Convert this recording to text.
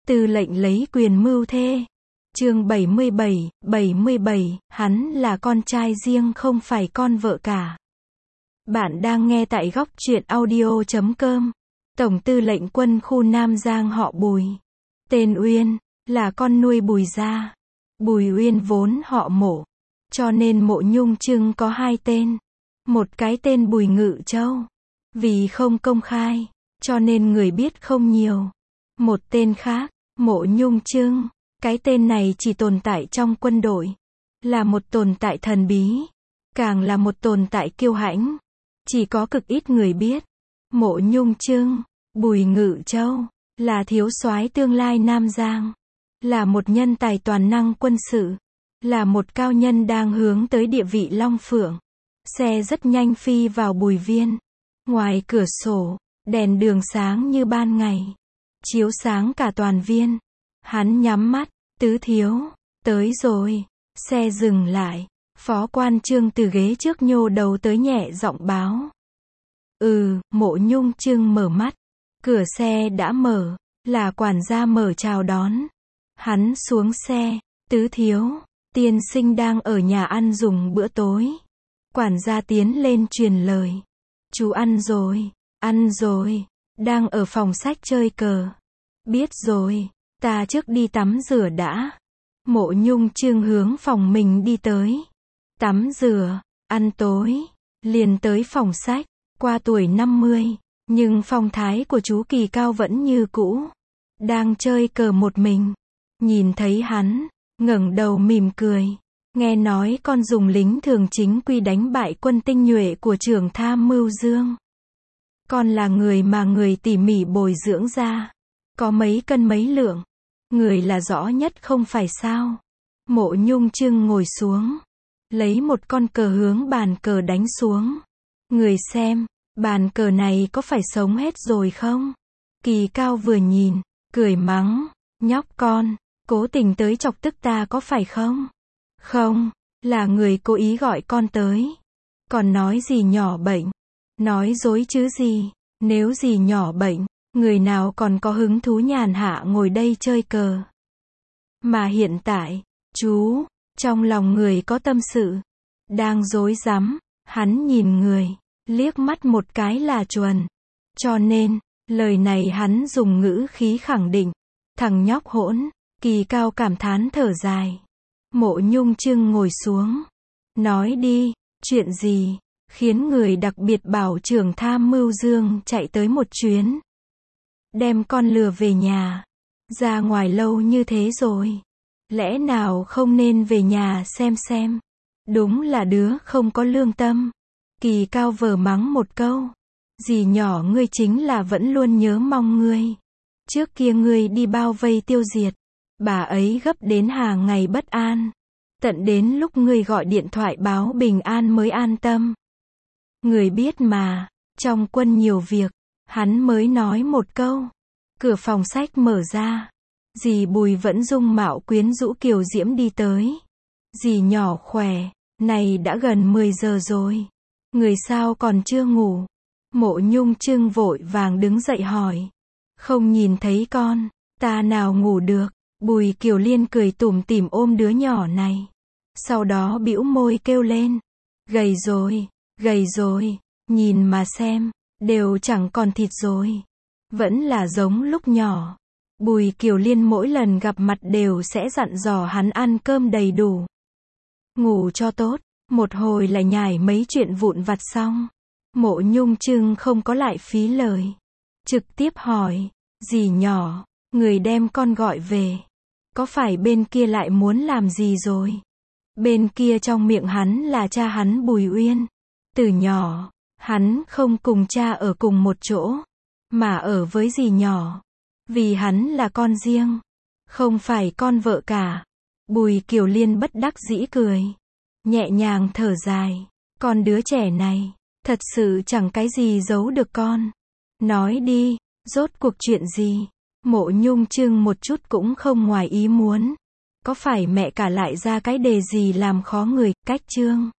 Tư lệnh lấy quyền mưu thê. Chương 77, hắn là con trai riêng không phải con vợ cả. Bạn đang nghe tại góc truyện audio.com. Tổng tư lệnh quân khu Nam Giang họ Bùi. Tên Uyên, là con nuôi Bùi gia. Bùi Uyên vốn họ Mộ. Cho nên Mộ Nhung Trưng có hai tên. Một cái tên Bùi Ngự Châu. Vì không công khai, cho nên người biết không nhiều. Một tên khác, Mộ Nhung Trưng. Cái tên này chỉ tồn tại trong quân đội. Là một tồn tại thần bí. Càng là một tồn tại kiêu hãnh. Chỉ có cực ít người biết. Mộ Nhung Trưng, Bùi Ngự Châu, là thiếu soái tương lai Nam Giang. Là một nhân tài toàn năng quân sự. Là một cao nhân đang hướng tới địa vị Long Phượng. Xe rất nhanh phi vào Bùi Viên. Ngoài cửa sổ, đèn đường sáng như ban ngày. Chiếu sáng cả toàn viên. Hắn nhắm mắt, tứ thiếu, tới rồi. Xe dừng lại. Phó quan Trương từ ghế trước nhô đầu tới nhẹ giọng báo. Mộ Nhung Trưng mở mắt. Cửa xe đã mở, là quản gia mở chào đón. Hắn xuống xe, tứ thiếu, tiên sinh đang ở nhà ăn dùng bữa tối. Quản gia tiến lên truyền lời. Chú ăn rồi, đang ở phòng sách chơi cờ. Biết rồi, ta trước đi tắm rửa đã. Mộ Nhung Trưng hướng phòng mình đi tới. Tắm rửa, ăn tối, liền tới phòng sách. Qua tuổi 50, nhưng phong thái của chú Kỳ Cao vẫn như cũ. Đang chơi cờ một mình. Nhìn thấy hắn, ngẩng đầu mỉm cười. Nghe nói con dùng lính thường chính quy đánh bại quân tinh nhuệ của trưởng tham mưu Dương. Con là người mà người tỉ mỉ bồi dưỡng ra. Có mấy cân mấy lượng. Người là rõ nhất không phải sao. Mộ Nhung Trưng ngồi xuống. Lấy một con cờ hướng bàn cờ đánh xuống. Người xem, bàn cờ này có phải sống hết rồi không? Kỳ Cao vừa nhìn, cười mắng. Nhóc con, cố tình tới chọc tức ta có phải không? Không, là người cố ý gọi con tới. Còn nói gì nhỏ bệnh? Nói dối chứ gì? Nếu gì nhỏ bệnh, người nào còn có hứng thú nhàn hạ ngồi đây chơi cờ? Mà hiện tại, chú, trong lòng người có tâm sự. Đang rối rắm, hắn nhìn người, liếc mắt một cái là chuẩn. Cho nên, lời này hắn dùng ngữ khí khẳng định. Thằng nhóc hỗn. Kỳ Cao cảm thán thở dài. Mộ Nhung Trưng ngồi xuống. Nói đi, chuyện gì, khiến người đặc biệt bảo trưởng tham mưu Dương chạy tới một chuyến. Đem con lừa về nhà. Ra ngoài lâu như thế rồi. Lẽ nào không nên về nhà xem. Đúng là đứa không có lương tâm. Kỳ Cao vờ mắng một câu. Dì nhỏ ngươi chính là vẫn luôn nhớ mong ngươi. Trước kia ngươi đi bao vây tiêu diệt. Bà ấy gấp đến hàng ngày bất an. Tận đến lúc ngươi gọi điện thoại báo bình an mới an tâm. Người biết mà, trong quân nhiều việc. Hắn mới nói một câu. Cửa phòng sách mở ra. Dì Bùi vẫn dung mạo quyến rũ kiều diễm đi tới. Dì nhỏ khỏe, này đã gần 10 giờ rồi. Người sao còn chưa ngủ? Mộ Nhung Trưng vội vàng đứng dậy hỏi. Không nhìn thấy con, ta nào ngủ được. Bùi Kiều Liên cười tủm tỉm ôm đứa nhỏ này. Sau đó bĩu môi kêu lên. Gầy rồi, nhìn mà xem, đều chẳng còn thịt rồi. Vẫn là giống lúc nhỏ. Bùi Kiều Liên mỗi lần gặp mặt đều sẽ dặn dò hắn ăn cơm đầy đủ. Ngủ cho tốt, một hồi lại nhải mấy chuyện vụn vặt xong. Mộ Nhung Trưng không có lại phí lời. Trực tiếp hỏi, dì nhỏ, người đem con gọi về. Có phải bên kia lại muốn làm gì rồi? Bên kia trong miệng hắn là cha hắn Bùi Uyên. Từ nhỏ, hắn không cùng cha ở cùng một chỗ, mà ở với dì nhỏ. Vì hắn là con riêng, không phải con vợ cả. Bùi Kiều Liên bất đắc dĩ cười. Nhẹ nhàng thở dài. Con đứa trẻ này, thật sự chẳng cái gì giấu được con. Nói đi, rốt cuộc chuyện gì? Mộ Nhung Trưng một chút cũng không ngoài ý muốn. Có phải mẹ cả lại ra cái đề gì làm khó người? Cách Trương